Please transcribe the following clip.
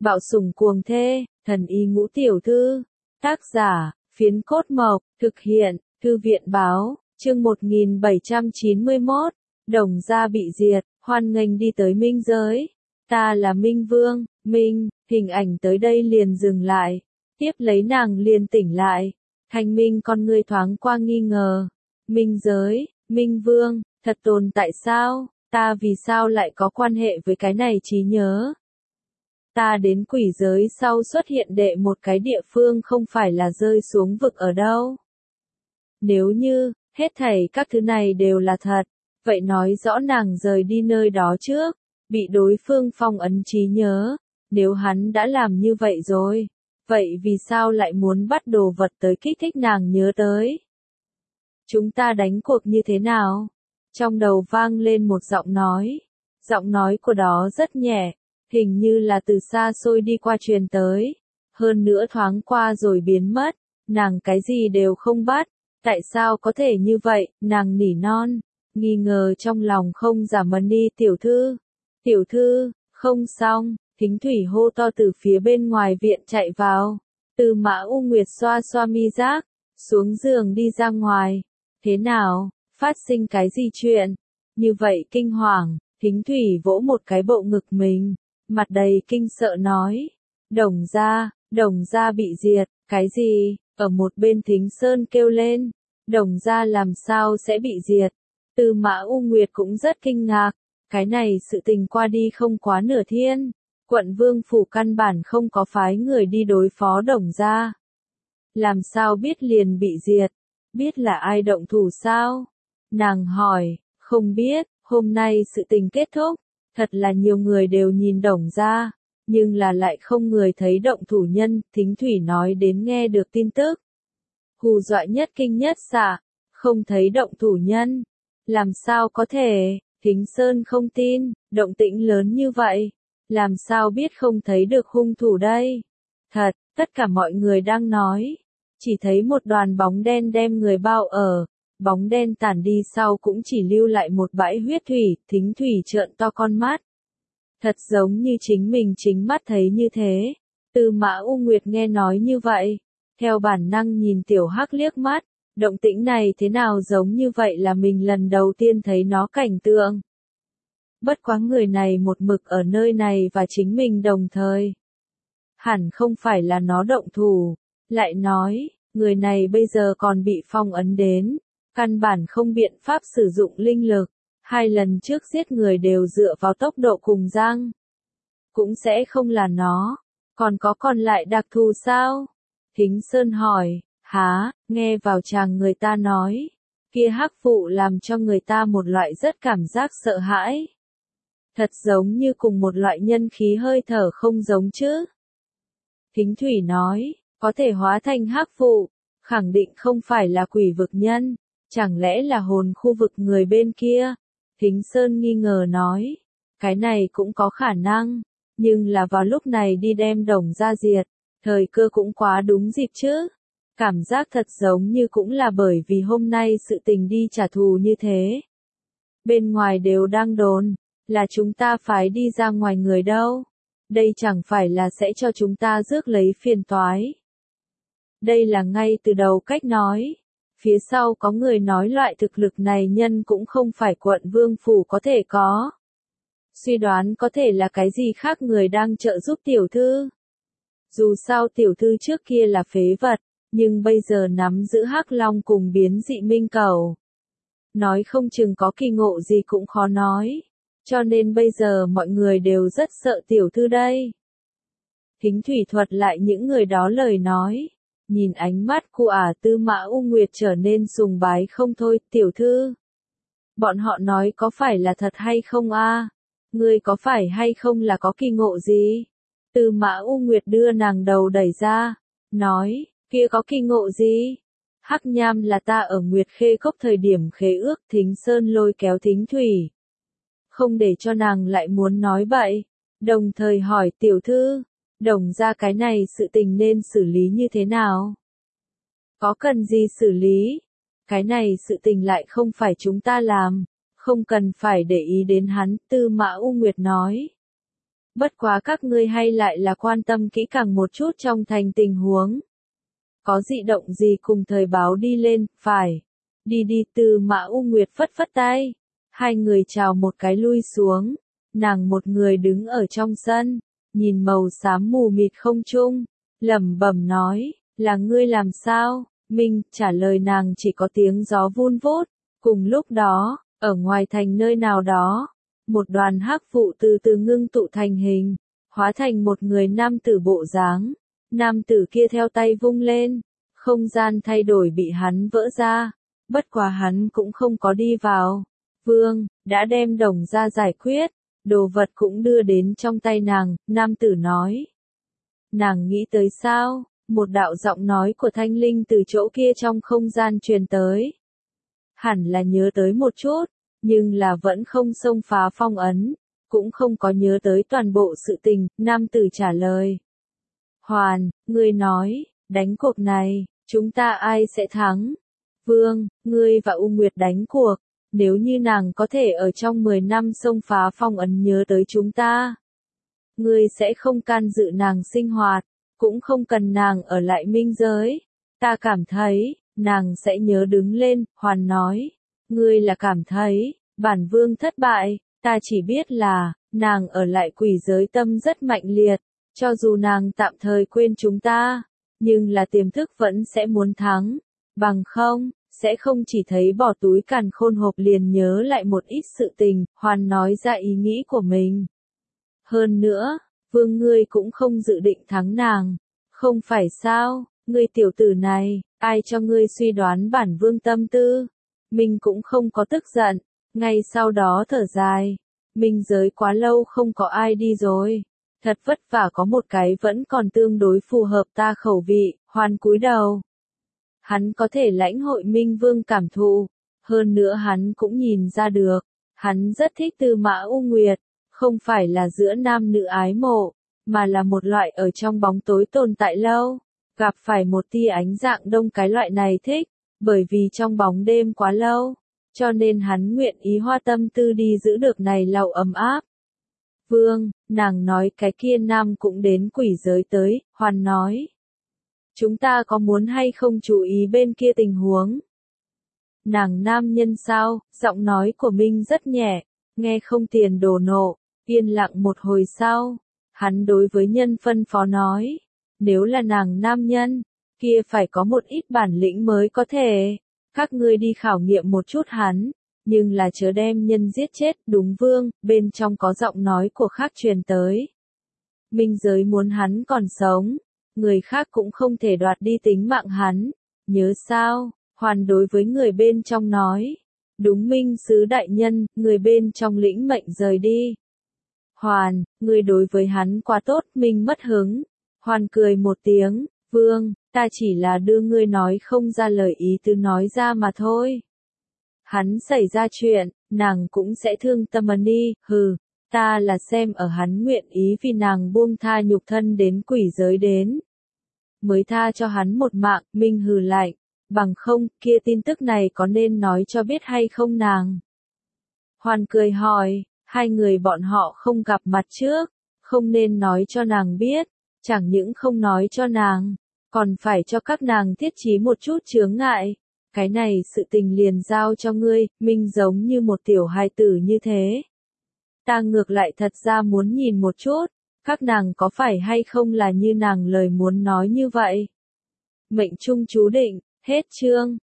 Bạo sủng cuồng thê, thần y ngũ tiểu thư. Tác giả, Phiến Cốt Mộc, thực hiện, Thư viện báo, chương 1791, Đồng gia bị diệt, hoan nghênh đi tới minh giới. Ta là Minh Vương, Minh, hình ảnh tới đây liền dừng lại. Tiếp lấy nàng liền tỉnh lại. Thanh minh con ngươi thoáng qua nghi ngờ. Minh giới, Minh Vương, thật tồn tại sao? Ta vì sao lại có quan hệ với cái này trí nhớ? Ta đến quỷ giới sau xuất hiện đệ một cái địa phương không phải là rơi xuống vực ở đâu. Nếu như, hết thảy các thứ này đều là thật, vậy nói rõ nàng rời đi nơi đó trước, bị đối phương phong ấn trí nhớ. Nếu hắn đã làm như vậy rồi, vậy vì sao lại muốn bắt đồ vật tới kích thích nàng nhớ tới? Chúng ta đánh cuộc như thế nào? Trong đầu vang lên một giọng nói của đó rất nhẹ, hình như là từ xa xôi đi qua truyền tới, hơn nữa thoáng qua rồi biến mất, nàng cái gì đều không bắt, tại sao có thể như vậy, nàng nỉ non, nghi ngờ trong lòng không giảm đi. Tiểu thư, không xong, Thính Thủy hô to từ phía bên ngoài viện chạy vào, Tư Mã U Nguyệt xoa xoa mi giác, xuống giường đi ra ngoài, thế nào, phát sinh cái gì chuyện, như vậy kinh hoàng, Thính Thủy vỗ một cái bộ ngực mình, mặt đầy kinh sợ nói, Đồng gia bị diệt, cái gì, ở một bên Thính Sơn kêu lên, Đồng gia làm sao sẽ bị diệt, Tư Mã U Nguyệt cũng rất kinh ngạc, cái này sự tình qua đi không quá nửa thiên, quận Vương Phủ căn bản không có phái người đi đối phó Đồng gia. Làm sao biết liền bị diệt, biết là ai động thủ sao? Nàng hỏi, không biết, hôm nay sự tình kết thúc, thật là nhiều người đều nhìn Đồng gia, nhưng là lại không người thấy động thủ nhân, Thính Thủy nói đến nghe được tin tức. Hù dọa nhất kinh nhất xạ, không thấy động thủ nhân. Làm sao có thể, Thính Sơn không tin, động tĩnh lớn như vậy, làm sao biết không thấy được hung thủ đây? Thật, tất cả mọi người đang nói, chỉ thấy một đoàn bóng đen đem người bao ở, bóng đen tản đi sau cũng chỉ lưu lại một bãi huyết thủy, Thính Thủy trợn to con mắt. Thật giống như chính mình chính mắt thấy như thế. Tư Mã U Nguyệt nghe nói như vậy, theo bản năng nhìn Tiểu Hắc liếc mắt, động tĩnh này thế nào giống như vậy là mình lần đầu tiên thấy nó cảnh tượng. Bất quá người này một mực ở nơi này và chính mình đồng thời. Hẳn không phải là nó động thủ, lại nói, người này bây giờ còn bị phong ấn đến, căn bản không biện pháp sử dụng linh lực. 2 lần trước giết người đều dựa vào tốc độ cùng răng. Cũng sẽ không là nó. Còn lại đặc thù sao? Thính Sơn hỏi, nghe vào chàng người ta nói. Kia hắc vụ làm cho người ta một loại rất cảm giác sợ hãi. Thật giống như cùng một loại nhân khí hơi thở không giống chứ. Thính Thủy nói, có thể hóa thành hắc vụ, khẳng định không phải là quỷ vực nhân, chẳng lẽ là hồn khu vực người bên kia? Thính Sơn nghi ngờ nói, cái này cũng có khả năng, nhưng là vào lúc này đi đem Đồng gia diệt, thời cơ cũng quá đúng dịp chứ. Cảm giác thật giống như cũng là bởi vì hôm nay sự tình đi trả thù như thế. Bên ngoài đều đang đồn, là chúng ta phái đi ra ngoài người đâu. Đây chẳng phải là sẽ cho chúng ta rước lấy phiền toái. Đây là ngay từ đầu cách nói. Phía sau có người nói loại thực lực này nhân cũng không phải quận Vương Phủ có thể có. Suy đoán có thể là cái gì khác người đang trợ giúp tiểu thư. Dù sao tiểu thư trước kia là phế vật, nhưng bây giờ nắm giữ hắc long cùng biến dị minh cầu. Nói không chừng có kỳ ngộ gì cũng khó nói. Cho nên bây giờ mọi người đều rất sợ tiểu thư đây. Thính Thủy thuật lại những người đó lời nói. Nhìn ánh mắt của Tư Mã U Nguyệt trở nên sùng bái không thôi, tiểu thư. Bọn họ nói có phải là thật hay không a? Ngươi có phải hay không là có kỳ ngộ gì? Tư Mã U Nguyệt đưa nàng đầu đẩy ra, nói, kia có kỳ ngộ gì? Hắc Nham là ta ở Nguyệt Khê Cốc thời điểm khế ước. Thính Sơn lôi kéo Thính Thủy. Không để cho nàng lại muốn nói bậy, đồng thời hỏi tiểu thư. Đồng gia cái này sự tình nên xử lý như thế nào? Có cần gì xử lý? Cái này sự tình lại không phải chúng ta làm, không cần phải để ý đến hắn, Tư Mã U Nguyệt nói. Bất quá các ngươi hay lại là quan tâm kỹ càng một chút trong thành tình huống. Có dị động gì cùng thời báo đi lên, phải. Đi đi. Tư Mã U Nguyệt phất phất tay. Hai người chào một cái lui xuống. Nàng một người đứng ở trong sân, nhìn màu xám mù mịt không trung, lẩm bẩm nói, là ngươi làm sao? Minh trả lời nàng chỉ có tiếng gió vun vút. Cùng lúc đó, ở ngoài thành nơi nào đó, một đoàn hắc vụ từ từ ngưng tụ thành hình, hóa thành một người nam tử bộ dáng. Nam tử kia theo tay vung lên, không gian thay đổi bị hắn vỡ ra, bất quá hắn cũng không có đi vào. Vương, đã đem Đồng ra giải quyết, đồ vật cũng đưa đến trong tay nàng, nam tử nói. Nàng nghĩ tới sao? Một đạo giọng nói của Thanh Linh từ chỗ kia trong không gian truyền tới. Hẳn là nhớ tới một chút, nhưng là vẫn không xông phá phong ấn, cũng không có nhớ tới toàn bộ sự tình, nam tử trả lời. Hoàn, ngươi nói, đánh cuộc này, chúng ta ai sẽ thắng? Vương, ngươi và U Nguyệt đánh cuộc, nếu như nàng có thể ở trong 10 năm xông phá phong ấn nhớ tới chúng ta. Ngươi sẽ không can dự nàng sinh hoạt, cũng không cần nàng ở lại minh giới. Ta cảm thấy, nàng sẽ nhớ đứng lên, Hoàn nói. Ngươi là cảm thấy, bản vương thất bại, ta chỉ biết là, nàng ở lại quỷ giới tâm rất mạnh liệt, cho dù nàng tạm thời quên chúng ta, nhưng là tiềm thức vẫn sẽ muốn thắng, bằng không, sẽ không chỉ thấy bỏ túi càn khôn hộp liền nhớ lại một ít sự tình, Hoàn nói ra ý nghĩ của mình. Hơn nữa, vương ngươi cũng không dự định thắng nàng, không phải sao, ngươi tiểu tử này, ai cho ngươi suy đoán bản vương tâm tư. Mình cũng không có tức giận, ngay sau đó thở dài. Minh giới quá lâu không có ai đi rồi. Thật vất vả có một cái vẫn còn tương đối phù hợp ta khẩu vị, Hoàn cúi đầu. Hắn có thể lãnh hội Minh Vương cảm thụ, hơn nữa hắn cũng nhìn ra được, hắn rất thích Tư Mã U Nguyệt, không phải là giữa nam nữ ái mộ, mà là một loại ở trong bóng tối tồn tại lâu, gặp phải một tia ánh dạng đông cái loại này thích, bởi vì trong bóng đêm quá lâu, cho nên hắn nguyện ý hoa tâm tư đi giữ được này lầu ấm áp. Vương, nàng nói cái kia nam cũng đến quỷ giới tới, Hoàn nói. Chúng ta có muốn hay không chú ý bên kia tình huống? Nàng nam nhân sao, giọng nói của Minh rất nhẹ, nghe không tiền đổ nộ, yên lặng một hồi sau. Hắn đối với nhân phân phó nói, nếu là nàng nam nhân, kia phải có một ít bản lĩnh mới có thể. Các ngươi đi khảo nghiệm một chút hắn, nhưng là chớ đem nhân giết chết, đúng vương, bên trong có giọng nói của khác truyền tới. Minh giới muốn hắn còn sống, người khác cũng không thể đoạt đi tính mạng hắn, nhớ sao, Hoàn đối với người bên trong nói. Đúng Minh sứ đại nhân, người bên trong lĩnh mệnh rời đi. Hoàn, người đối với hắn quá tốt, Minh mất hứng. Hoàn cười một tiếng, vương, ta chỉ là đưa ngươi nói không ra lời ý tứ nói ra mà thôi. Hắn xảy ra chuyện, nàng cũng sẽ thương tâm đi, hừ, ta là xem ở hắn nguyện ý vì nàng buông tha nhục thân đến quỷ giới đến. Mới tha cho hắn một mạng, Minh hừ lạnh, bằng không, kia tin tức này có nên nói cho biết hay không nàng? Hoàn cười hỏi, hai người bọn họ không gặp mặt trước, không nên nói cho nàng biết, chẳng những không nói cho nàng, còn phải cho các nàng thiết trí một chút chướng ngại. Cái này sự tình liền giao cho ngươi, Minh giống như một tiểu hài tử như thế. Ta ngược lại thật ra muốn nhìn một chút, các nàng có phải hay không là như nàng lời muốn nói như vậy. Mệnh trung chú định, hết chương.